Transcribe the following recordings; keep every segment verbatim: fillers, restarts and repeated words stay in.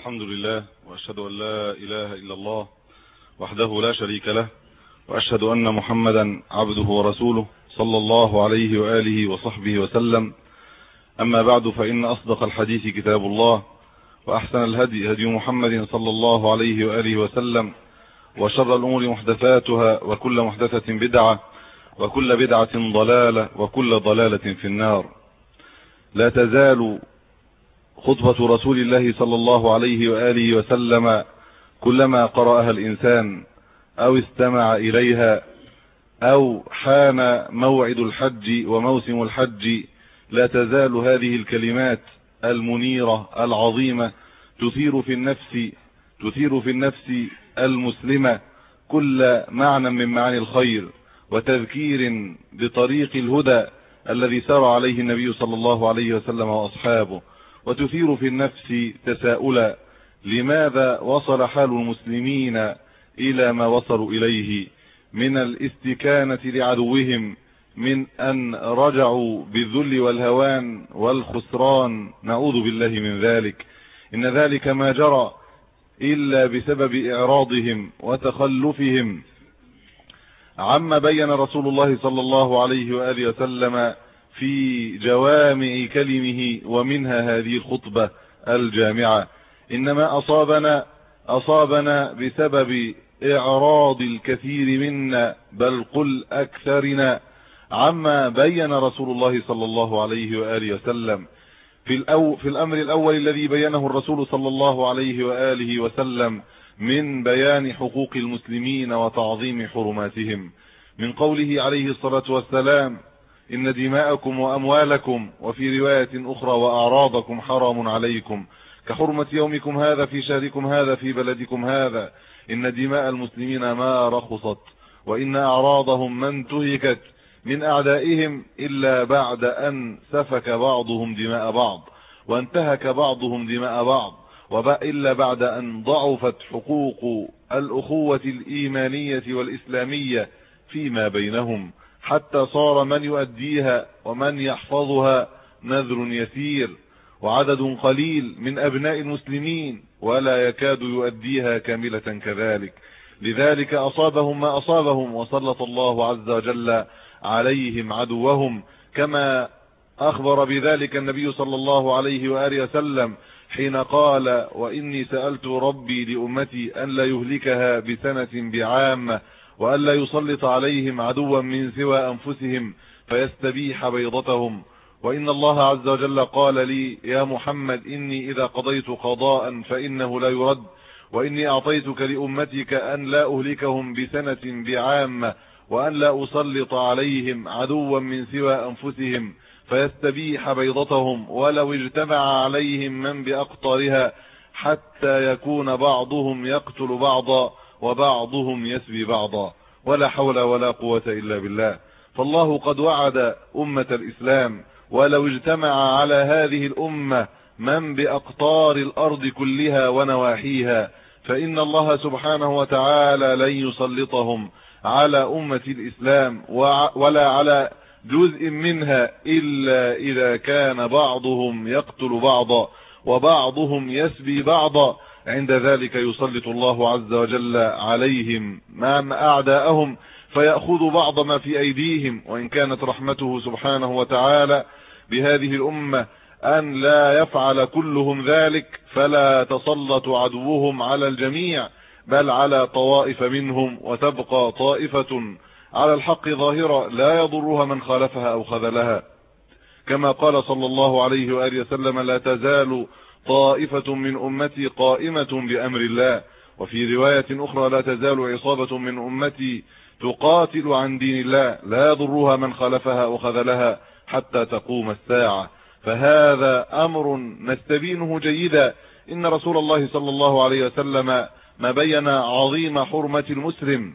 الحمد لله، وأشهد أن لا إله إلا الله وحده لا شريك له، وأشهد أن محمدا عبده ورسوله صلى الله عليه وآله وصحبه وسلم. أما بعد، فإن أصدق الحديث كتاب الله، وأحسن الهدي هدي محمد صلى الله عليه وآله وسلم، وشر الأمور محدثاتها، وكل محدثة بدعة، وكل بدعة ضلالة، وكل ضلالة في النار. لا تزال خطبة رسول الله صلى الله عليه وآله وسلم كلما قرأها الإنسان أو استمع إليها أو حان موعد الحج وموسم الحج، لا تزال هذه الكلمات المنيرة العظيمة تثير في النفس تثير في النفس المسلمة كل معنى من معاني الخير، وتذكير بطريق الهدى الذي سار عليه النبي صلى الله عليه وسلم وأصحابه، وتثير في النفس تساؤلا: لماذا وصل حال المسلمين إلى ما وصلوا إليه من الاستكانة لعدوهم، من أن رجعوا بالذل والهوان والخسران؟ نعوذ بالله من ذلك. إن ذلك ما جرى إلا بسبب إعراضهم وتخلفهم عما بين رسول الله صلى الله عليه وآله وسلم في جوامع كلمه، ومنها هذه الخطبة الجامعة. إنما أصابنا أصابنا بسبب إعراض الكثير منا، بل قل أكثرنا، عما بين رسول الله صلى الله عليه وآله وسلم في, الأو في الأمر الأول الذي بينه الرسول صلى الله عليه وآله وسلم من بيان حقوق المسلمين وتعظيم حرماتهم، من قوله عليه الصلاة والسلام: إن دماءكم وأموالكم، وفي رواية أخرى: وأعراضكم حرام عليكم كحرمة يومكم هذا في شهركم هذا في بلدكم هذا. إن دماء المسلمين ما رخصت، وإن أعراضهم ما انتهكت من أعدائهم إلا بعد أن سفك بعضهم دماء بعض، وانتهك بعضهم دماء بعض، وإلا بعد أن ضعفت حقوق الأخوة الإيمانية والإسلامية فيما بينهم، حتى صار من يؤديها ومن يحفظها نذر يسير، وعدد قليل من أبناء المسلمين ولا يكاد يؤديها كاملة كذلك. لذلك أصابهم ما أصابهم، وسلط الله عز وجل عليهم عدوهم، كما أخبر بذلك النبي صلى الله عليه وآله وسلم حين قال: وإني سألت ربي لأمتي أن لا يهلكها بسنة بعامة، وأن لا يسلط عليهم عدوا من سوى أنفسهم فيستبيح بيضتهم. وإن الله عز وجل قال لي: يا محمد، إني إذا قضيت قضاء فإنه لا يرد، وإني أعطيتك لأمتك أن لا أهلكهم بسنة بعامة، وأن لا أسلط عليهم عدوا من سوى أنفسهم فيستبيح بيضتهم، ولو اجتمع عليهم من بأقطارها حتى يكون بعضهم يقتل بعضا وبعضهم يسبي بعضا. ولا حول ولا قوة إلا بالله. فالله قد وعد أمة الإسلام: ولو اجتمع على هذه الأمة من بأقطار الأرض كلها ونواحيها، فإن الله سبحانه وتعالى لن يسلطهم على أمة الإسلام ولا على جزء منها إلا إذا كان بعضهم يقتل بعضا وبعضهم يسبي بعضا. عند ذلك يسلط الله عز وجل عليهم مع أعداءهم فيأخذ بعض ما في أيديهم. وإن كانت رحمته سبحانه وتعالى بهذه الأمة أن لا يفعل كلهم ذلك، فلا تسلط عدوهم على الجميع، بل على طوائف منهم، وتبقى طائفة على الحق ظاهرة لا يضرها من خالفها أو خذلها، كما قال صلى الله عليه وآله وسلم: لا تزال طائفة من أمتي قائمة بأمر الله. وفي رواية أخرى: لا تزال عصابة من أمتي تقاتل عن دين الله لا يضرها من خالفها أو خذلها حتى تقوم الساعة. فهذا أمر نستبينه جيدا. إن رسول الله صلى الله عليه وسلم ما بين عظيم حرمة المسلم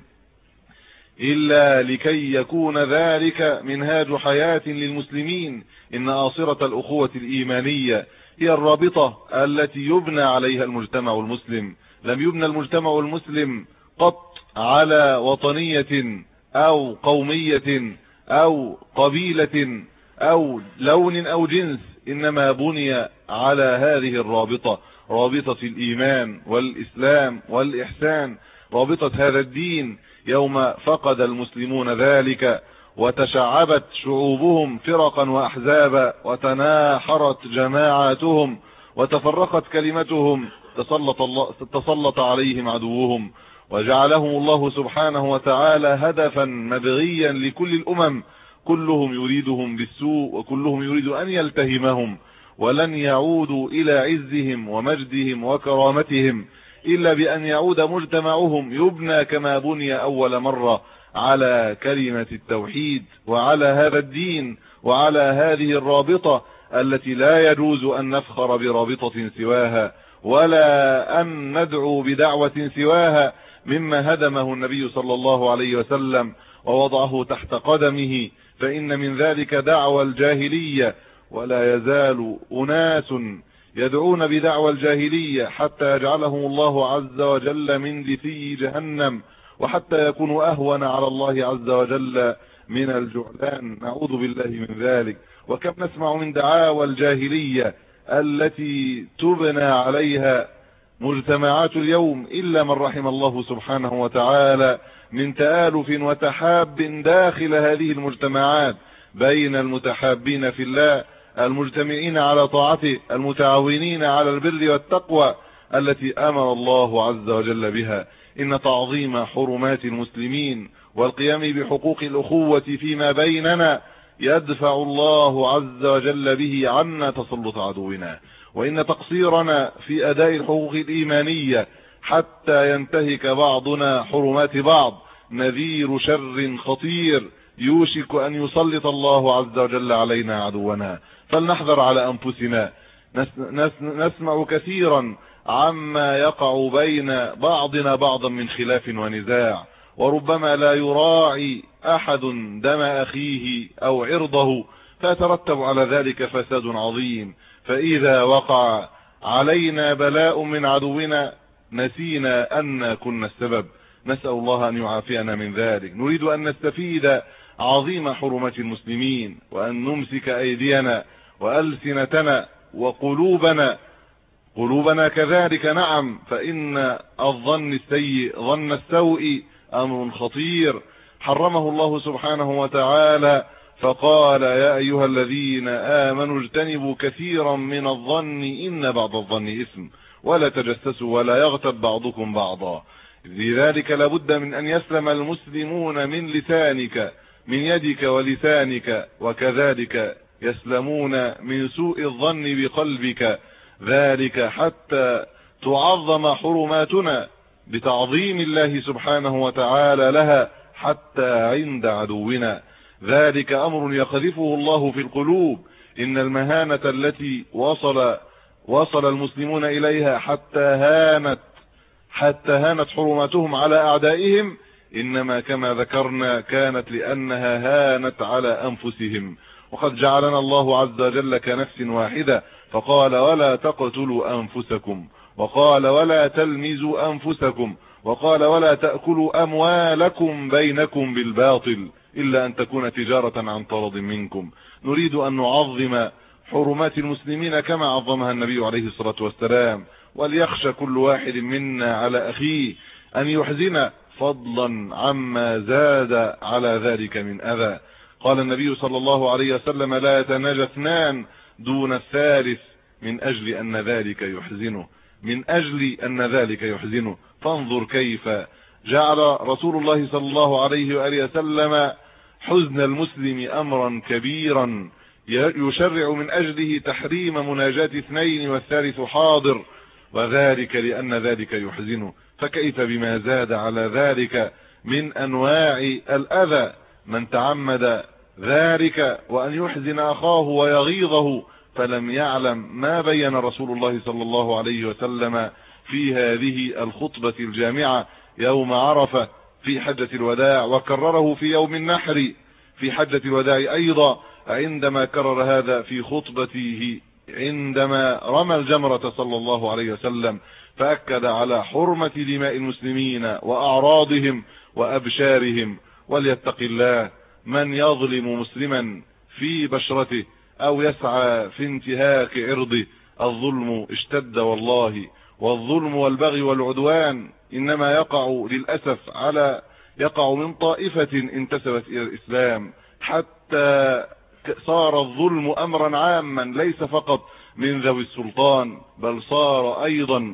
إلا لكي يكون ذلك منهاج حياة للمسلمين. إن آصرة الأخوة الإيمانية هي الرابطة التي يبنى عليها المجتمع المسلم. لم يبنى المجتمع المسلم قط على وطنية أو قومية أو قبيلة أو لون أو جنس، إنما بني على هذه الرابطة، رابطة الإيمان والإسلام والإحسان، رابطة هذا الدين، يوم فقد المسلمون ذلك وتشعبت شعوبهم فرقا وأحزابا وتناحرت جماعاتهم وتفرقت كلمتهم، تسلط, الله تسلط عليهم عدوهم وجعلهم الله سبحانه وتعالى هدفا مبغيا لكل الأمم، كلهم يريدهم بالسوء وكلهم يريد أن يلتهمهم، ولن يعودوا إلى عزهم ومجدهم وكرامتهم إلا بأن يعود مجتمعهم يبنى كما بني أول مرة على كلمة التوحيد وعلى هذا الدين وعلى هذه الرابطة التي لا يجوز أن نفخر برابطة سواها ولا أن ندعو بدعوة سواها مما هدمه النبي صلى الله عليه وسلم ووضعه تحت قدمه، فإن من ذلك دعوى الجاهلية، ولا يزال أناس يدعون بدعوى الجاهلية حتى يجعلهم الله عز وجل من لثي جهنم، وحتى يكونوا أهون على الله عز وجل من الجعلان، نعوذ بالله من ذلك. وكم نسمع من دعاوى الجاهلية التي تبنى عليها مجتمعات اليوم إلا من رحم الله سبحانه وتعالى من تآلف وتحاب داخل هذه المجتمعات بين المتحابين في الله المجتمعين على طاعته المتعاونين على البر والتقوى التي أمر الله عز وجل بها. إن تعظيم حرمات المسلمين والقيام بحقوق الأخوة فيما بيننا يدفع الله عز وجل به عنا تسلط عدونا، وإن تقصيرنا في أداء الحقوق الإيمانية حتى ينتهك بعضنا حرمات بعض نذير شر خطير يوشك أن يسلط الله عز وجل علينا عدونا. فلنحذر على أنفسنا. نسمع كثيرا عما يقع بين بعضنا بعضا من خلاف ونزاع، وربما لا يراعي أحد دم أخيه أو عرضه، فيترتب على ذلك فساد عظيم. فإذا وقع علينا بلاء من عدونا نسينا أن كنا السبب، نسأل الله أن يعافينا من ذلك. نريد أن نستفيد عظيم حرمات المسلمين، وأن نمسك أيدينا وألسنتنا وقلوبنا قلوبنا كذلك. نعم، فإن الظن السيء ظن السوء أمر خطير حرمه الله سبحانه وتعالى، فقال يا أيها الذين آمنوا اجتنبوا كثيرا من الظن إن بعض الظن إثم ولا تجسسوا ولا يغتب بعضكم بعضا. لذلك لابد من أن يسلم المسلمون من لسانك من يدك ولسانك، وكذلك يسلمون من سوء الظن بقلبك، ذلك حتى تعظم حرماتنا بتعظيم الله سبحانه وتعالى لها حتى عند عدونا. ذلك أمر يقذفه الله في القلوب. إن المهانة التي وصل وصل المسلمون إليها حتى هانت حتى هانت حرماتهم على أعدائهم، إنما كما ذكرنا كانت لأنها هانت على أنفسهم. وقد جعلنا الله عز وجل كنفس واحدة، فقال ولا تقتلوا أنفسكم، وقال ولا تلمزوا أنفسكم، وقال ولا تأكلوا أموالكم بينكم بالباطل إلا أن تكون تجارة عن تراض منكم. نريد أن نعظم حرمات المسلمين كما عظمها النبي عليه الصلاة والسلام، وليخشى كل واحد منا على أخيه أن يحزن فضلا عما زاد على ذلك من أذى. قال النبي صلى الله عليه وسلم لا يتناجى اثنان دون الثالث من أجل أن ذلك يحزنه من أجل أن ذلك يحزنه. فانظر كيف جعل رسول الله صلى الله عليه وآله وسلم حزن المسلم أمرا كبيرا يشرع من أجله تحريم مناجاة اثنين والثالث حاضر، وذلك لأن ذلك يحزنه. فكيف بما زاد على ذلك من أنواع الأذى؟ من تعمد ذلك وأن يحزن أخاه ويغيظه فلم يعلم ما بين رسول الله صلى الله عليه وسلم في هذه الخطبة الجامعة يوم عرفة في حجة الوداع، وكرره في يوم النحر في حجة الوداع أيضا، عندما كرر هذا في خطبته عندما رمى الجمرة صلى الله عليه وسلم، فأكد على حرمة دماء المسلمين وأعراضهم وأبشارهم. وليتق الله من يظلم مسلما في بشرته أو يسعى في انتهاك عرضه الظلم اشتد والله، والظلم والبغي والعدوان إنما يقع للأسف على يقع من طائفة انتسبت إلى الإسلام، حتى صار الظلم أمرا عاما ليس فقط من ذوي السلطان، بل صار أيضا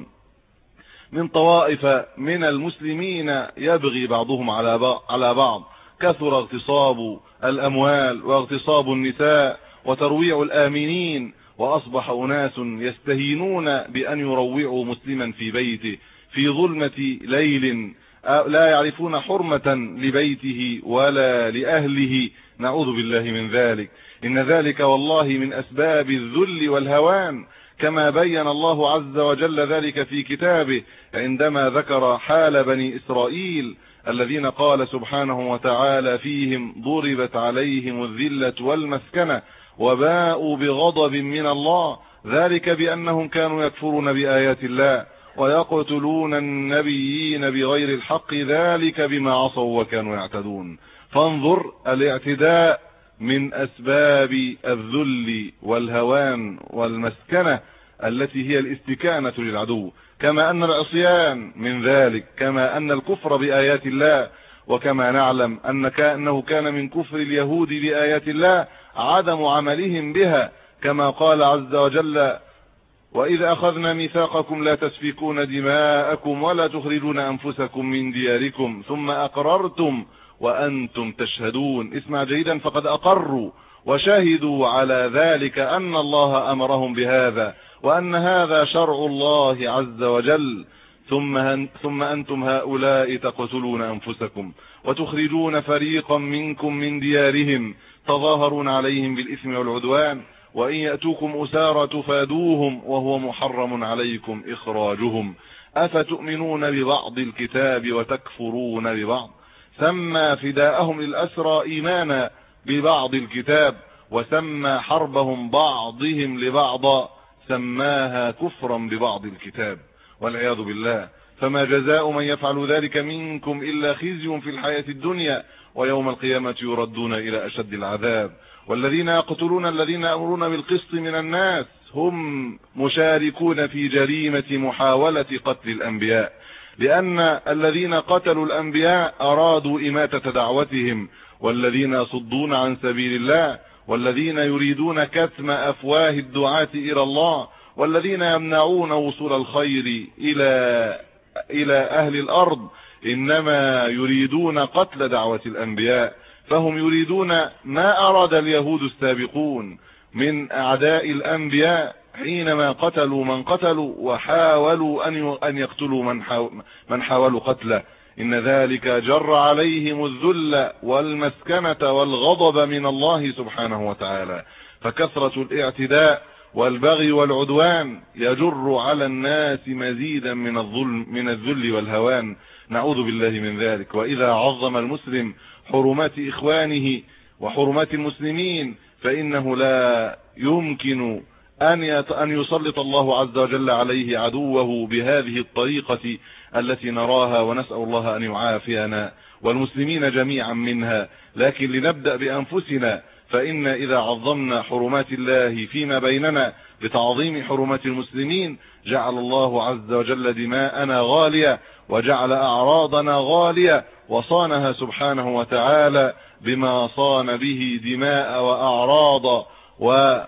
من طوائف من المسلمين يبغي بعضهم على بعض. كثر اغتصاب الأموال واغتصاب النساء وترويع الآمنين، وأصبح أناس يستهينون بأن يروعوا مسلما في بيته في ظلمة ليل، لا يعرفون حرمة لبيته ولا لأهله، نعوذ بالله من ذلك. إن ذلك والله من أسباب الذل والهوان، كما بين الله عز وجل ذلك في كتابه عندما ذكر حال بني إسرائيل الذين قال سبحانه وتعالى فيهم: ضربت عليهم الذلة والمسكنة وباءوا بغضب من الله، ذلك بأنهم كانوا يكفرون بآيات الله ويقتلون النبيين بغير الحق، ذلك بما عصوا وكانوا يعتدون. فانظر، الاعتداء من أسباب الذل والهوان والمسكنة التي هي الاستكانة للعدو، كما أن العصيان من ذلك، كما أن الكفر بآيات الله، وكما نعلم أنه كان من كفر اليهود بآيات الله عدم عملهم بها، كما قال عز وجل: وإذ أخذنا ميثاقكم لا تسفكون دماءكم ولا تخرجون أنفسكم من دياركم ثم أقررتم وأنتم تشهدون. اسمع جيدا، فقد أقروا وشهدوا على ذلك أن الله أمرهم بهذا وأن هذا شرع الله عز وجل، ثم ثم أنتم هؤلاء تقتلون أنفسكم وتخرجون فريقا منكم من ديارهم تظاهرون عليهم بالإثم والعدوان، وإن يأتوكم أسارى تفادوهم وهو محرم عليكم إخراجهم، أفتؤمنون ببعض الكتاب وتكفرون ببعض. سمى فداءهم للأسرى إيمانا ببعض الكتاب، وسمى حربهم بعضهم لبعض سماها كفرا ببعض الكتاب، والعياذ بالله. فما جزاء من يفعل ذلك منكم إلا خزي في الحياة الدنيا، ويوم القيامة يردون إلى أشد العذاب. والذين يقتلون الذين يأمرون بالقسط من الناس هم مشاركون في جريمة محاولة قتل الأنبياء، لأن الذين قتلوا الأنبياء أرادوا إماتة دعوتهم، والذين يصدون عن سبيل الله، والذين يريدون كتم أفواه الدعاة إلى الله، والذين يمنعون وصول الخير إلى إلى أهل الأرض، إنما يريدون قتل دعوة الأنبياء. فهم يريدون ما أراد اليهود السابقون من أعداء الأنبياء حينما قتلوا من قتلوا وحاولوا أن يقتلوا من حاولوا قتله. إن ذلك جر عليهم الذل والمسكنة والغضب من الله سبحانه وتعالى. فكثرة الاعتداء والبغي والعدوان يجر على الناس مزيدا من الظلم من الذل والهوان، نعوذ بالله من ذلك. وإذا عظم المسلم حرمات إخوانه وحرمات المسلمين فإنه لا يمكن أن أن يسلط الله عز وجل عليه عدوه بهذه الطريقة التي نراها، ونسأل الله أن يعافينا والمسلمين جميعا منها. لكن لنبدأ بأنفسنا، فإن إذا عظمنا حرمات الله فيما بيننا بتعظيم حرمات المسلمين جعل الله عز وجل دماءنا غالية وجعل أعراضنا غالية، وصانها سبحانه وتعالى بما صان به دماء وأعراض و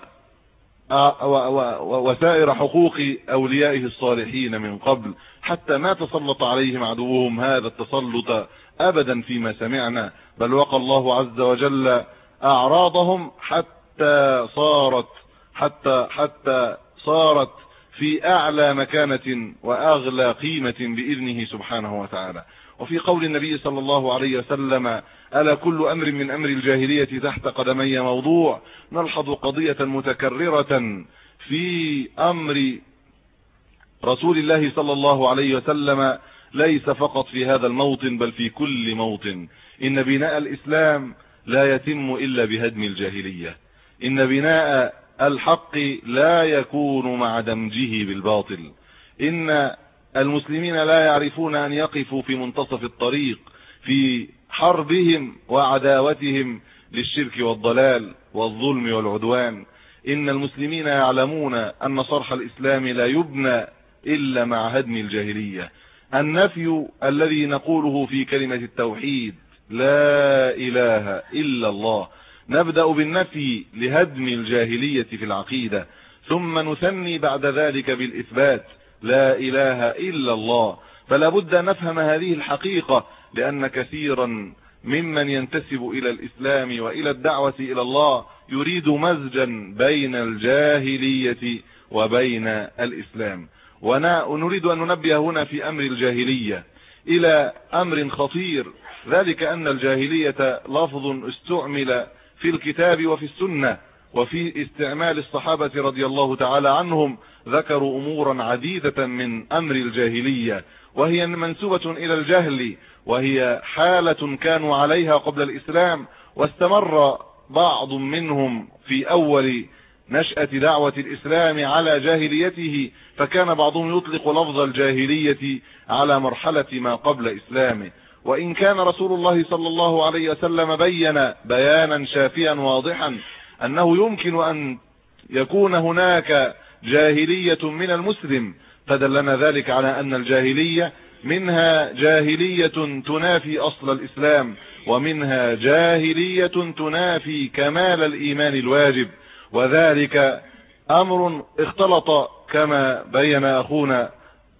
وسائر حقوق أوليائه الصالحين من قبل، حتى ما تسلط عليهم عدوهم هذا التسلط أبدا فيما سمعنا، بل وقى الله عز وجل أعراضهم حتى صارت حتى حتى صارت في أعلى مكانة وأغلى قيمة بإذنه سبحانه وتعالى. وفي قول النبي صلى الله عليه وسلم: ألا كل أمر من أمر الجاهلية تحت قدمي موضوع، نلحظ قضية متكررة في أمر رسول الله صلى الله عليه وسلم، ليس فقط في هذا الموطن بل في كل موطن. إن بناء الإسلام لا يتم إلا بهدم الجاهلية، إن بناء الحق لا يكون مع دمجه بالباطل، إن المسلمين لا يعرفون أن يقفوا في منتصف الطريق في حربهم وعداوتهم للشرك والضلال والظلم والعدوان، إن المسلمين يعلمون أن صرح الإسلام لا يبنى إلا مع هدم الجاهلية. النفي الذي نقوله في كلمة التوحيد لا إله إلا الله، نبدأ بالنفي لهدم الجاهلية في العقيدة، ثم نثني بعد ذلك بالإثبات لا إله إلا الله. فلا بد أن نفهم هذه الحقيقة، لأن كثيرا ممن ينتسب إلى الإسلام وإلى الدعوة إلى الله يريد مزجا بين الجاهلية وبين الإسلام. ونريد أن ننبه هنا في أمر الجاهلية إلى أمر خطير، ذلك أن الجاهلية لفظ استعمل في الكتاب وفي السنة، وفي استعمال الصحابة رضي الله تعالى عنهم ذكروا أمورا عديدة من أمر الجاهلية، وهي منسوبة إلى الجهل، وهي حالة كانوا عليها قبل الإسلام، واستمر بعض منهم في أول نشأة دعوة الإسلام على جاهليته، فكان بعضهم يطلق لفظ الجاهلية على مرحلة ما قبل إسلامه. وإن كان رسول الله صلى الله عليه وسلم بين بيانا شافيا واضحا أنه يمكن أن يكون هناك جاهلية من المسلم، فدلنا ذلك على أن الجاهلية منها جاهلية تنافي أصل الإسلام، ومنها جاهلية تنافي كمال الإيمان الواجب، وذلك أمر اختلط كما بين أخونا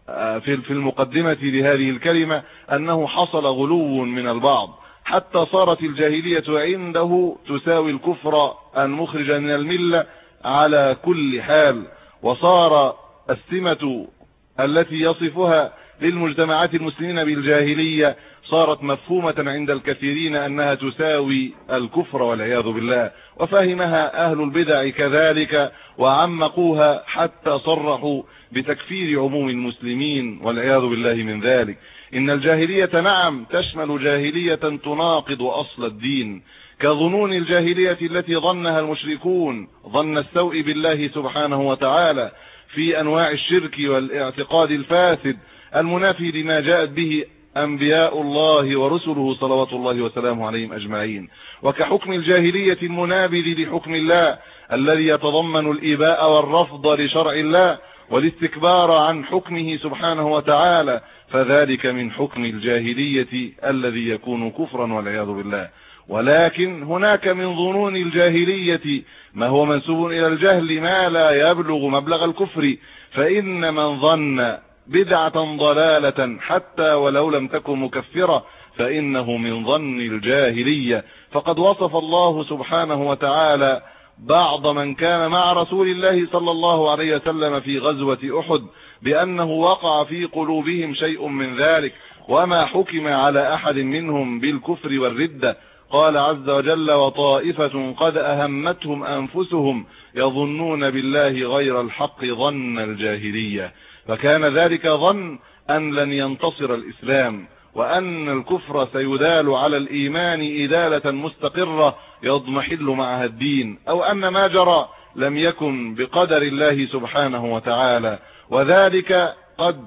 في المقدمة لهذه الكلمة أنه حصل غلو من البعض، حتى صارت الجاهلية عنده تساوي الكفر المخرج من الملة على كل حال، وصار السمة التي يصفها للمجتمعات المسلمين بالجاهلية صارت مفهومة عند الكثيرين أنها تساوي الكفر والعياذ بالله، وفهمها أهل البدع كذلك وعمقوها حتى صرحوا بتكفير عموم المسلمين والعياذ بالله من ذلك. إن الجاهلية نعم تشمل جاهلية تناقض أصل الدين، كظنون الجاهلية التي ظنها المشركون ظن السوء بالله سبحانه وتعالى في أنواع الشرك والاعتقاد الفاسد المنافي لما جاءت به أنبياء الله ورسله صلوات الله وسلامه عليهم أجمعين، وكحكم الجاهلية المنابذ لحكم الله الذي يتضمن الإباء والرفض لشرع الله والاستكبار عن حكمه سبحانه وتعالى، فذلك من حكم الجاهلية الذي يكون كفرا والعياذ بالله. ولكن هناك من ظنون الجاهلية ما هو منسوب إلى الجهل ما لا يبلغ مبلغ الكفر، فإن من ظن بدعة ضلالة حتى ولو لم تكن مكفرة فإنه من ظن الجاهلية. فقد وصف الله سبحانه وتعالى بعض من كان مع رسول الله صلى الله عليه وسلم في غزوة أحد بأنه وقع في قلوبهم شيء من ذلك، وما حكم على أحد منهم بالكفر والردة. قال عز وجل: وطائفة قد أهمتهم أنفسهم يظنون بالله غير الحق ظن الجاهلية. فكان ذلك ظن أن لن ينتصر الإسلام، وأن الكفر سيدال على الإيمان إدالة مستقرة يضمحل معها الدين، أو أن ما جرى لم يكن بقدر الله سبحانه وتعالى. وذلك قد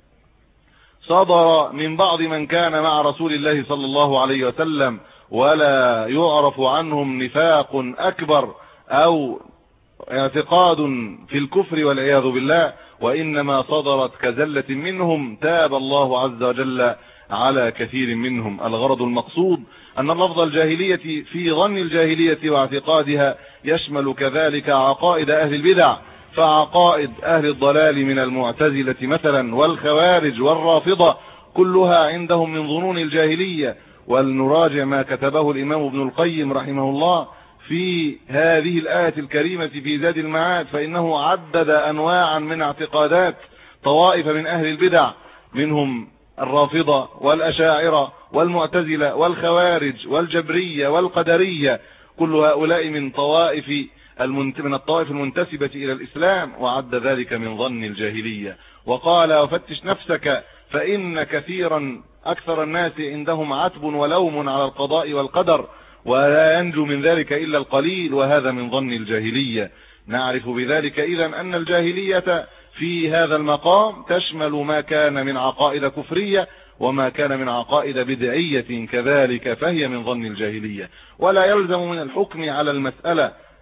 صدر من بعض من كان مع رسول الله صلى الله عليه وسلم، ولا يعرف عنهم نفاق أكبر أو اعتقاد في الكفر والعياذ بالله، وإنما صدرت كزلة منهم تاب الله عز وجل على كثير منهم. الغرض المقصود أن لفظ الجاهلية في ظن الجاهلية واعتقادها يشمل كذلك عقائد أهل البدع، فعقائد أهل الضلال من المعتزلة مثلا والخوارج والرافضة كلها عندهم من ظنون الجاهلية. ولنراجع ما كتبه الإمام ابن القيم رحمه الله في هذه الآية الكريمة في زاد المعاد، فإنه عدد أنواعا من اعتقادات طوائف من أهل البدع، منهم الرافضة والأشاعرة والمعتزلة والخوارج والجبرية والقدرية، كل هؤلاء من طوائف من الطوائف المنتسبة إلى الإسلام، وعد ذلك من ظن الجاهلية. وقال: وفتش نفسك فإن كثيرا أكثر الناس عندهم عتب ولوم على القضاء والقدر، ولا ينجو من ذلك إلا القليل، وهذا من ظن الجاهلية. نعرف بذلك إذن أن الجاهلية في هذا المقام تشمل ما كان من عقائد كفرية وما كان من عقائد بدعية كذلك، فهي من ظن الجاهلية. ولا يلزم من الحكم على المسألة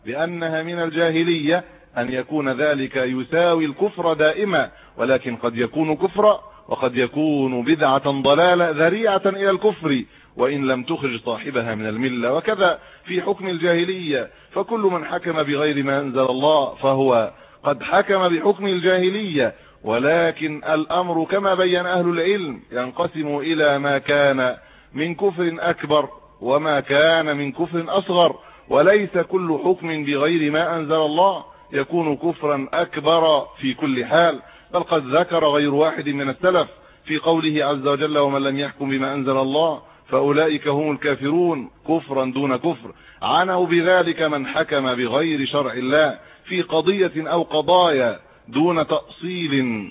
بأنها من الجاهلية أن يكون ذلك يساوي الكفر دائما، ولكن قد يكون كفرا وقد يكون بدعة ضلالة ذريعة إلى الكفر وإن لم تخرج صاحبها من الملة. وكذا في حكم الجاهلية، فكل من حكم بغير ما أنزل الله فهو قد حكم بحكم الجاهلية، ولكن الأمر كما بين أهل العلم ينقسم إلى ما كان من كفر أكبر وما كان من كفر أصغر، وليس كل حكم بغير ما أنزل الله يكون كفرا أكبر في كل حال، بل قد ذكر غير واحد من السلف في قوله عز وجل: ومن لم يحكم بما أنزل الله فأولئك هم الكافرون، كفرا دون كفر. عنوا بذلك من حكم بغير شرع الله في قضية أو قضايا دون تأصيل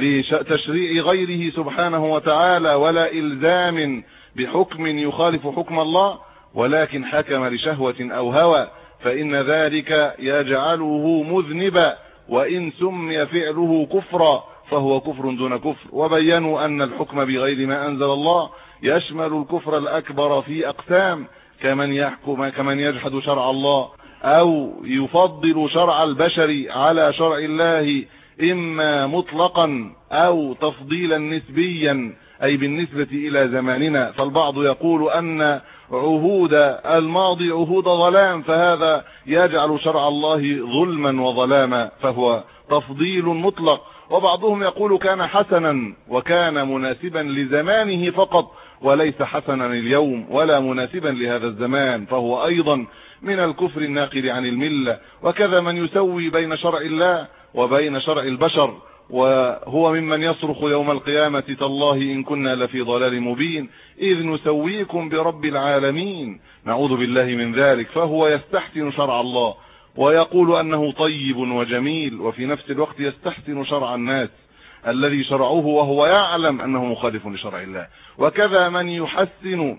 لتشريع غيره سبحانه وتعالى ولا إلزام بحكم يخالف حكم الله، ولكن حكم لشهوة أو هوى، فإن ذلك يجعله مذنبا، وإن سمي فعله كفرا فهو كفر دون كفر. وبينوا أن الحكم بغير ما أنزل الله يشمل الكفر الأكبر في أقسام، كمن يحكم كمن يجحد شرع الله أو يفضل شرع البشر على شرع الله، إما مطلقا أو تفضيلا نسبيا أي بالنسبة إلى زماننا. فالبعض يقول أن عهود الماضي عهود ظلام، فهذا يجعل شرع الله ظلما وظلاما، فهو تفضيل مطلق. وبعضهم يقول كان حسنا وكان مناسبا لزمانه فقط وليس حسنا اليوم ولا مناسبا لهذا الزمان، فهو أيضا من الكفر الناقل عن الملة. وكذا من يسوي بين شرع الله وبين شرع البشر، وهو ممن يصرخ يوم القيامة: تالله إن كنا لفي ضلال مبين إذ نسويكم برب العالمين. نعوذ بالله من ذلك. فهو يستحسن شرع الله ويقول أنه طيب وجميل، وفي نفس الوقت يستحسن شرع الناس الذي شرعوه وهو يعلم أنه مخالف لشرع الله. وكذا من يحسن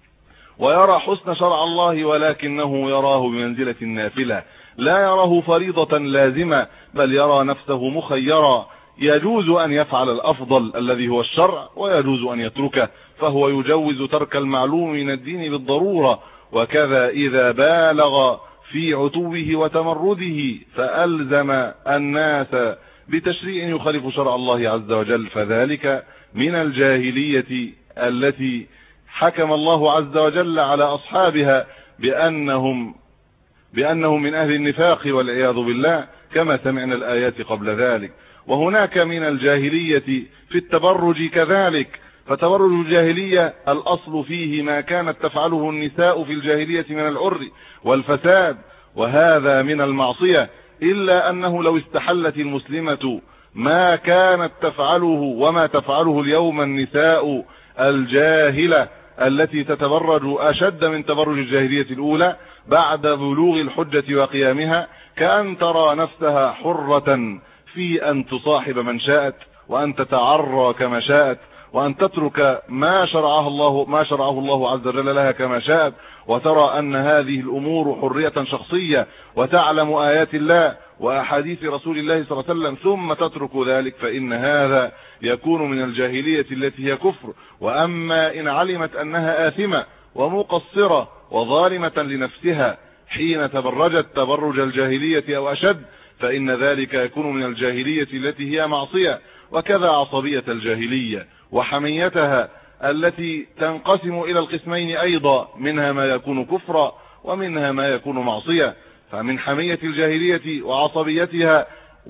ويرى حسن شرع الله ولكنه يراه بمنزلة النافلة، لا يراه فريضة لازمة، بل يرى نفسه مخيرا، يجوز أن يفعل الأفضل الذي هو الشرع ويجوز أن يتركه، فهو يجوز ترك المعلوم من الدين بالضرورة. وكذا إذا بالغ في عتوه وتمرده فألزم الناس بتشريع يخالف شرع الله عز وجل، فذلك من الجاهلية التي حكم الله عز وجل على أصحابها بأنهم بأنهم من أهل النفاق والعياذ بالله، كما سمعنا الآيات قبل ذلك. وهناك من الجاهلية في التبرج كذلك، فتبرج الجاهلية الأصل فيه ما كانت تفعله النساء في الجاهلية من العر والفساد، وهذا من المعصية، إلا أنه لو استحلت المسلمة ما كانت تفعله وما تفعله اليوم النساء الجاهلة التي تتبرج أشد من تبرج الجاهلية الأولى بعد بلوغ الحجة وقيامها، كأن ترى نفسها حرة في أن تصاحب من شاءت وأن تتعرى كما شاءت وأن تترك ما شرعه الله ما شرعه الله عز وجل لها كما شاءت، وترى أن هذه الأمور حرية شخصية وتعلم آيات الله وأحاديث رسول الله صلى الله عليه وسلم ثم تترك ذلك، فإن هذا يكون من الجاهلية التي هي كفر. وأما إن علمت أنها آثمة ومقصرة وظالمة لنفسها حين تبرجت تبرج الجاهلية أو أشد، فإن ذلك يكون من الجاهلية التي هي معصية. وكذا عصبية الجاهلية وحميتها التي تنقسم إلى القسمين أيضا، منها ما يكون كفرا ومنها ما يكون معصية. فمن حمية الجاهلية وعصبيتها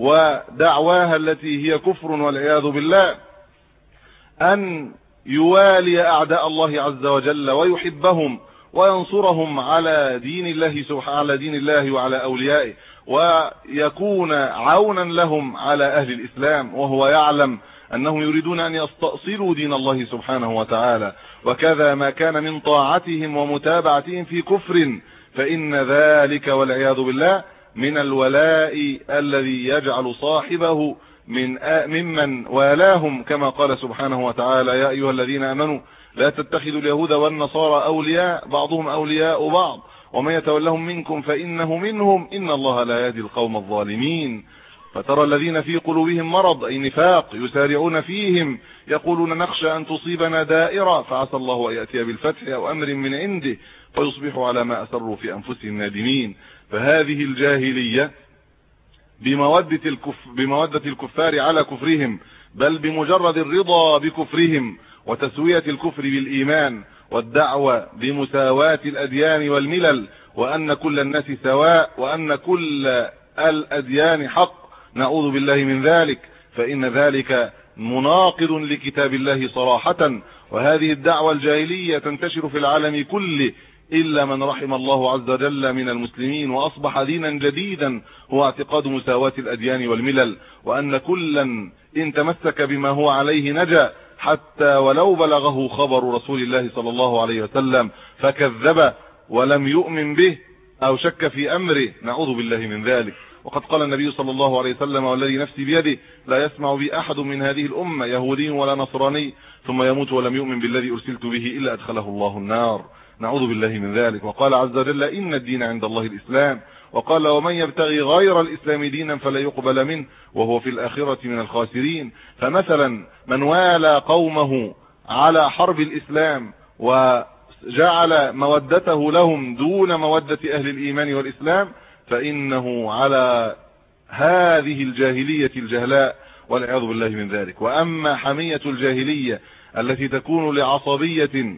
ودعواها التي هي كفر والعياذ بالله أن يوالي أعداء الله عز وجل ويحبهم وينصرهم على دين الله سبحانه على دين الله وعلى أوليائه، ويكون عونا لهم على أهل الإسلام، وهو يعلم أنهم يريدون أن يستأصلوا دين الله سبحانه وتعالى. وكذا ما كان من طاعتهم ومتابعتهم في كفر، فإن ذلك والعياذ بالله من الولاء الذي يجعل صاحبه من ممن والاهم، كما قال سبحانه وتعالى: يا أيها الذين آمنوا لا تتخذوا اليهود والنصارى أولياء بعضهم أولياء بعض ومن يتولهم منكم فإنه منهم إن الله لا يهدي القوم الظالمين. فترى الذين في قلوبهم مرض أي نفاق يسارعون فيهم يقولون نخشى أن تصيبنا دائرة فعسى الله أن يأتي بالفتح أو أمر من عنده فيصبحوا على ما أسروا في أنفسهم نادمين. فهذه الجاهلية بمودة الكف بمودة الكفار على كفرهم، بل بمجرد الرضا بكفرهم وتسوية الكفر بالإيمان والدعوة بمساواة الأديان والملل، وأن كل الناس سواء، وأن كل الأديان حق، نعوذ بالله من ذلك، فإن ذلك مناقض لكتاب الله صراحة. وهذه الدعوة الجاهلية تنتشر في العالم كله إلا من رحم الله عز وجل من المسلمين، وأصبح دينا جديدا هو اعتقاد مساواة الأديان والملل، وأن كلا إن تمسك بما هو عليه نجا، حتى ولو بلغه خبر رسول الله صلى الله عليه وسلم فكذب ولم يؤمن به أو شك في أمره، نعوذ بالله من ذلك. وقد قال النبي صلى الله عليه وسلم والذي نفسي بيده لا يسمع بي أحد من هذه الأمة يهودي ولا نصراني ثم يموت ولم يؤمن بالذي أرسلت به إلا أدخله الله النار، نعوذ بالله من ذلك. وقال عز وجل إن الدين عند الله الإسلام، وقال ومن يبتغي غير الإسلام دينا فلا يقبل منه وهو في الآخرة من الخاسرين. فمثلا من والى قومه على حرب الإسلام وجعل مودته لهم دون مودة أهل الإيمان والإسلام فإنه على هذه الجاهلية الجهلاء والعياذ بالله من ذلك. وأما حمية الجاهلية التي تكون لعصبية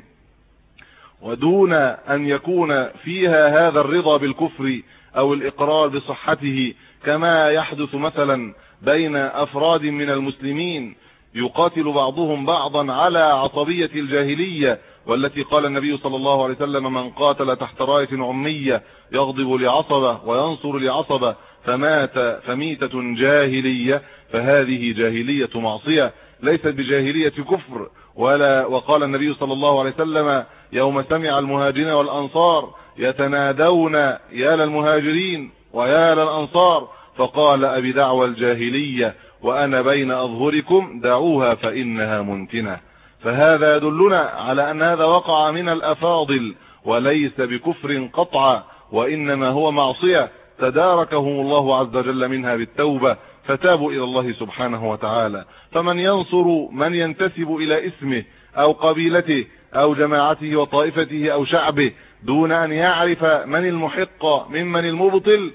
ودون أن يكون فيها هذا الرضا بالكفر أو الإقرار بصحته، كما يحدث مثلا بين أفراد من المسلمين يقاتل بعضهم بعضا على عصبية الجاهلية، والتي قال النبي صلى الله عليه وسلم من قاتل تحت راية عمية يغضب لعصبة وينصر لعصبة فمات فميتة جاهلية، فهذه جاهلية معصية ليست بجاهلية كفر. ولا وقال النبي صلى الله عليه وسلم يوم سمع المهاجرين والأنصار يتنادون يا للمهاجرين ويا للأنصار فقال أبي دعوى الجاهلية وأنا بين أظهركم دعوها فإنها منتنة. فهذا يدلنا على أن هذا وقع من الأفاضل وليس بكفر قطعا، وإنما هو معصية تداركهم الله عز وجل منها بالتوبة فتابوا إلى الله سبحانه وتعالى. فمن ينصر من ينتسب إلى اسمه أو قبيلته أو جماعته وطائفته أو شعبه دون أن يعرف من المحق ممن المبطل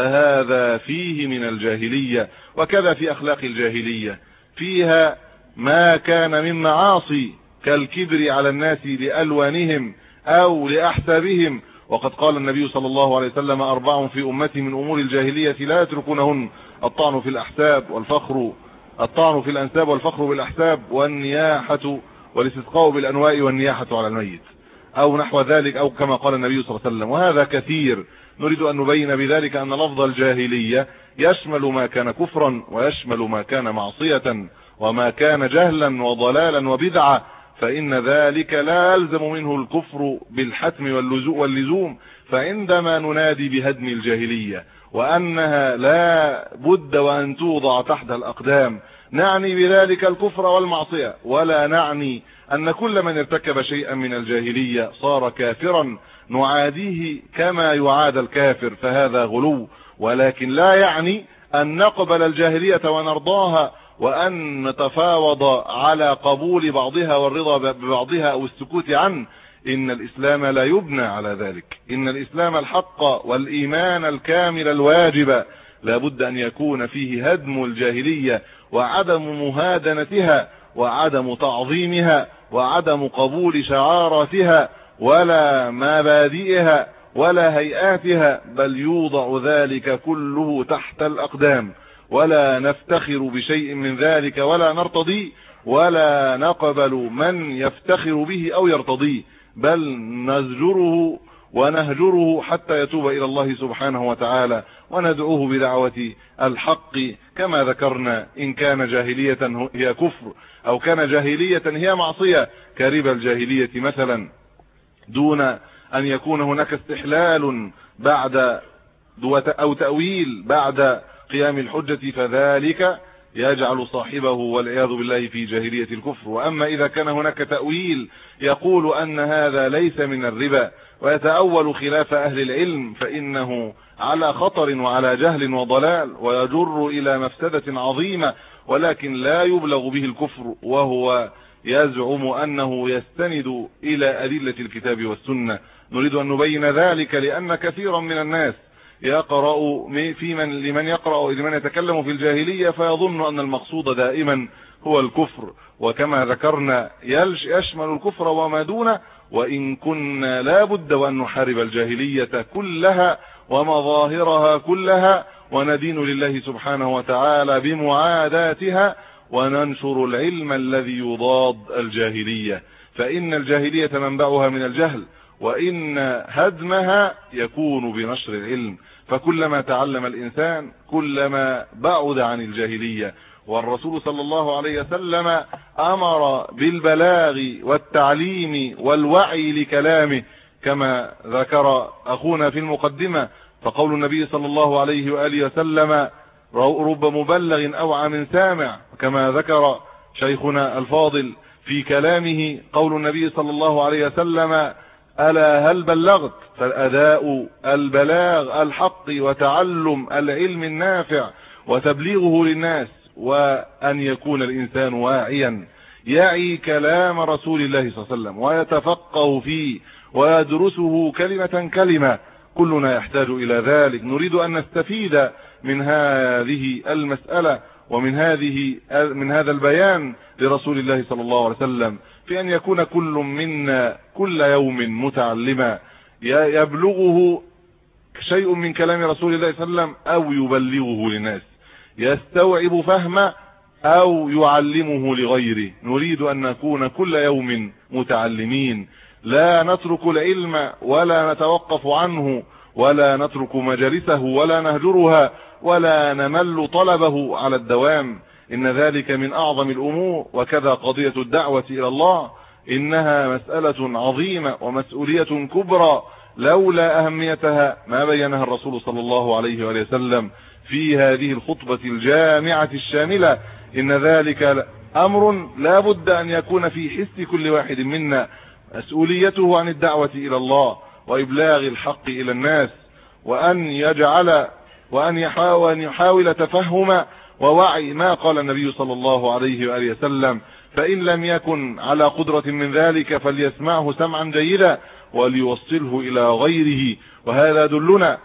فهذا فيه من الجاهلية. وكذا في أخلاق الجاهلية فيها ما كان من معاصي كالكبر على الناس لألوانهم أو لأحسابهم. وقد قال النبي صلى الله عليه وسلم أربع في أمتي من أمور الجاهلية لا يتركونهن الطعن في الأحساب والفخر الطعن في الأنساب والفخر بالأحساب والنياحة والاستسقاء بالأنواء والنياحة على الميت أو نحو ذلك، أو كما قال النبي صلى الله عليه وسلم. وهذا كثير، نريد أن نبين بذلك أن لفظ الجاهلية يشمل ما كان كفرا ويشمل ما كان معصية وما كان جهلا وضلالا وبدعة، فإن ذلك لا يلزم منه الكفر بالحتم واللزوم. فعندما ننادي بهدم الجاهلية وأنها لا بد وأن توضع تحت الأقدام نعني بذلك الكفر والمعصية، ولا نعني أن كل من ارتكب شيئا من الجاهلية صار كافرا نعاديه كما يعاد الكافر، فهذا غلو. ولكن لا يعني أن نقبل الجاهلية ونرضاها وأن نتفاوض على قبول بعضها والرضا ببعضها أو السكوت عنه. إن الإسلام لا يبنى على ذلك. إن الإسلام الحق والإيمان الكامل الواجب لا بد أن يكون فيه هدم الجاهلية وعدم مهادنتها وعدم تعظيمها وعدم قبول شعاراتها ولا مبادئها ولا هيئاتها، بل يوضع ذلك كله تحت الأقدام، ولا نفتخر بشيء من ذلك ولا نرتضيه ولا نقبل من يفتخر به أو يرتضيه، بل نزجره ونهجره حتى يتوب إلى الله سبحانه وتعالى وندعوه بدعوة الحق كما ذكرنا. إن كان جاهلية هي كفر أو كان جاهلية هي معصية كربا الجاهلية مثلا، دون أن يكون هناك استحلال بعد أو تأويل بعد قيام الحجة، فذلك يجعل صاحبه والعياذ بالله في جاهلية الكفر. وأما إذا كان هناك تأويل يقول أن هذا ليس من الربا ويتأول خلاف أهل العلم فإنه على خطر وعلى جهل وضلال ويجر إلى مفسدة عظيمة، ولكن لا يبلغ به الكفر، وهو يزعم أنه يستند إلى أدلة الكتاب والسنة. نريد أن نبين ذلك لأن كثيرا من الناس يقرأ في من لمن يقرأ لمن يتكلم في الجاهلية فيظن أن المقصود دائما هو الكفر، وكما ذكرنا يشمل الكفر وما دونه، وإن كنا لا بد وأن نحارب الجاهلية كلها ومظاهرها كلها وندين لله سبحانه وتعالى بمعاداتها وننشر العلم الذي يضاد الجاهلية، فإن الجاهلية منبعها من الجهل، وإن هدمها يكون بنشر العلم، فكلما تعلم الإنسان كلما بعد عن الجاهلية. والرسول صلى الله عليه وسلم أمر بالبلاغ والتعليم والوعي لكلامه كما ذكر أخونا في المقدمة، فقول النبي صلى الله عليه وآله وسلم رب مبلغ أوعى من سامع، كما ذكر شيخنا الفاضل في كلامه قول النبي صلى الله عليه وسلم ألا هل بلغت، فالأداء البلاغ الحق وتعلم العلم النافع وتبليغه للناس، وأن يكون الإنسان واعيا يعي كلام رسول الله صلى الله عليه وسلم ويتفقه فيه ويدرسه كلمة كلمة، كلنا يحتاج إلى ذلك. نريد أن نستفيد من هذه المسألة ومن هذه من هذا البيان لرسول الله صلى الله عليه وسلم في أن يكون كل منا كل يوم متعلما يبلغه شيء من كلام رسول الله صلى الله عليه وسلم أو يبلغه للناس، يستوعب فهمه أو يعلمه لغيره. نريد أن نكون كل يوم متعلمين، لا نترك العلم ولا نتوقف عنه ولا نترك مجالسه ولا نهجرها ولا نمل طلبه على الدوام، إن ذلك من أعظم الأمور. وكذا قضية الدعوة إلى الله، إنها مسألة عظيمة ومسؤولية كبرى، لولا أهميتها ما بينها الرسول صلى الله عليه وآله وسلم في هذه الخطبة الجامعة الشاملة. إن ذلك أمر لا بد أن يكون في حس كل واحد منا، مسؤوليته عن الدعوة إلى الله وإبلاغ الحق إلى الناس، وأن يجعل وأن يحاول, يحاول تفهم ووعي ما قال النبي صلى الله عليه وآله وسلم، فإن لم يكن على قدرة من ذلك فليسمعه سمعا جيدا وليوصله إلى غيره. وهذا دلنا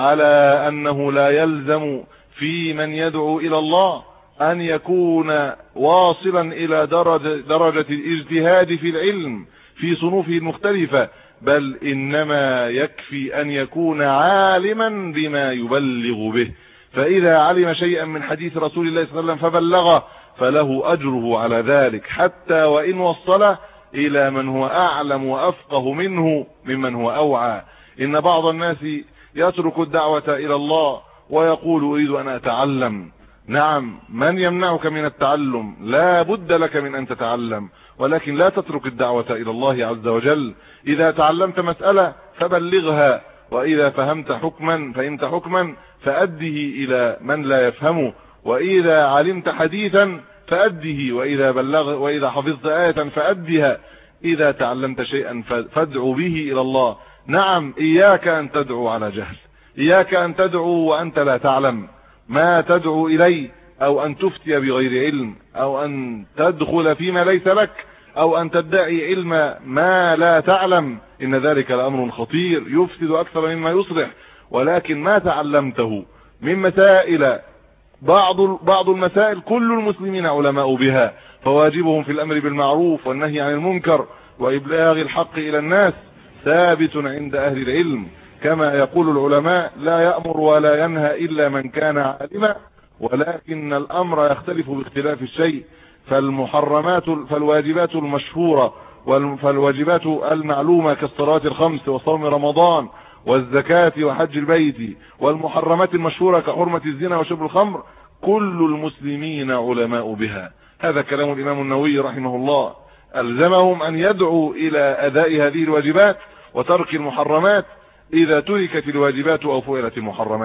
على أنه لا يلزم في من يدعو إلى الله أن يكون واصلا إلى درجة, درجة الاجتهاد في العلم في صنوفه المختلفة، بل إنما يكفي أن يكون عالما بما يبلغ به، فإذا علم شيئا من حديث رسول الله صلى الله عليه وسلم فبلغه فله أجره على ذلك، حتى وإن وصله إلى من هو أعلم وأفقه منه ممن هو أوعى. إن بعض الناس يترك الدعوة إلى الله ويقول أريد أن أتعلم. نعم، من يمنعك من التعلم؟ لا بد لك من أن تتعلم، ولكن لا تترك الدعوة إلى الله عز وجل. إذا تعلمت مسألة فبلغها، وإذا فهمت حكما فهمت حكما فأده إلى من لا يفهمه، وإذا علمت حديثا فأده، وإذا بلغ وإذا حفظت آية فأدها. إذا تعلمت شيئا فادعو به إلى الله. نعم، إياك أن تدعو على جهل، إياك أن تدعو وأنت لا تعلم ما تدعو إليه، أو أن تفتي بغير علم، أو أن تدخل فيما ليس لك، أو أن تدعي علم ما لا تعلم. إن ذلك لأمر خطير يفسد أكثر مما يصلح. ولكن ما تعلمته من مسائل، بعض بعض المسائل كل المسلمين علماء بها، فواجبهم في الأمر بالمعروف والنهي عن المنكر وإبلاغ الحق إلى الناس ثابت عند أهل العلم، كما يقول العلماء لا يأمر ولا ينهى إلا من كان عالما، ولكن الأمر يختلف باختلاف الشيء. فالمحرمات فالواجبات المشهورة فالواجبات المعلومة كالصلاة الخمس وصوم رمضان والزكاة وحج البيت، والمحرمات المشهورة كحرمة الزنا وشرب الخمر، كل المسلمين علماء بها. هذا كلام الإمام النووي رحمه الله. ألزمهم أن يدعوا إلى أداء هذه الواجبات وترك المحرمات إذا تركت الواجبات أو فعلت المحرمات.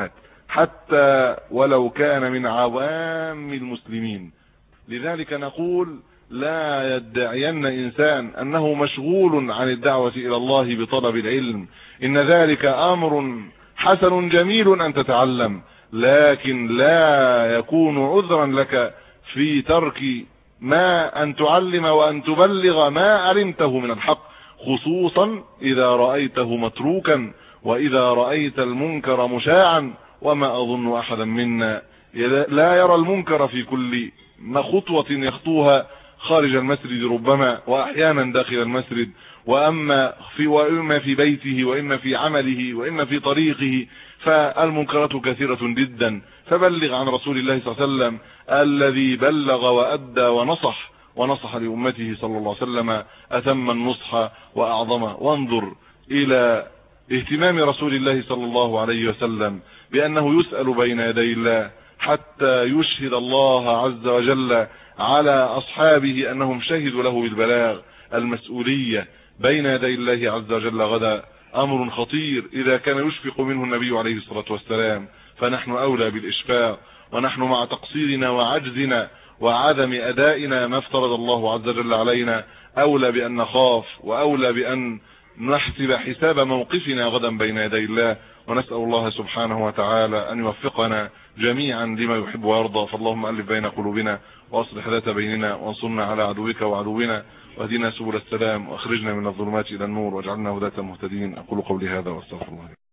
حتى ولو كان من عوام المسلمين. لذلك نقول لا يدعين إنسان أنه مشغول عن الدعوة إلى الله بطلب العلم، إن ذلك أمر حسن جميل أن تتعلم، لكن لا يكون عذرا لك في ترك ما أن تعلم وأن تبلغ ما علمته من الحق، خصوصا إذا رأيته متروكا وإذا رأيت المنكر مشاعا. وما أظن أحدا منا لا يرى المنكر في كل ما خطوة يخطوها خارج المسجد ربما، وأحيانا داخل المسجد، وأما في وإما في بيته وإما في عمله وإما في طريقه، فالمنكرات كثيرة جدا. فبلغ عن رسول الله صلى الله عليه وسلم الذي بلغ وأدى ونصح ونصح لأمته صلى الله عليه وسلم أتم النصح وأعظمه. وانظر إلى اهتمام رسول الله صلى الله عليه وسلم بأنه يسأل بين يدي الله حتى يشهد الله عز وجل على أصحابه أنهم شهدوا له بالبلاغ. المسؤولية بين يدي الله عز وجل غدا أمر خطير، إذا كان يشفق منه النبي عليه الصلاة والسلام فنحن أولى بالإشفاق، ونحن مع تقصيرنا وعجزنا وعدم أدائنا ما افترض الله عز وجل علينا أولى بأن نخاف، وأولى بأن نحسب حساب موقفنا غدا بين يدي الله. ونسأل الله سبحانه وتعالى أن يوفقنا جميعا لما يحب ويرضى. فاللهم ألف بين قلوبنا وأصلح ذات بيننا، وانصرنا على عدوك وعدونا، واهدنا سبل السلام، واخرجنا من الظلمات إلى النور، واجعلنا هداة مهتدين. أقول قولي هذا واستغفر الله.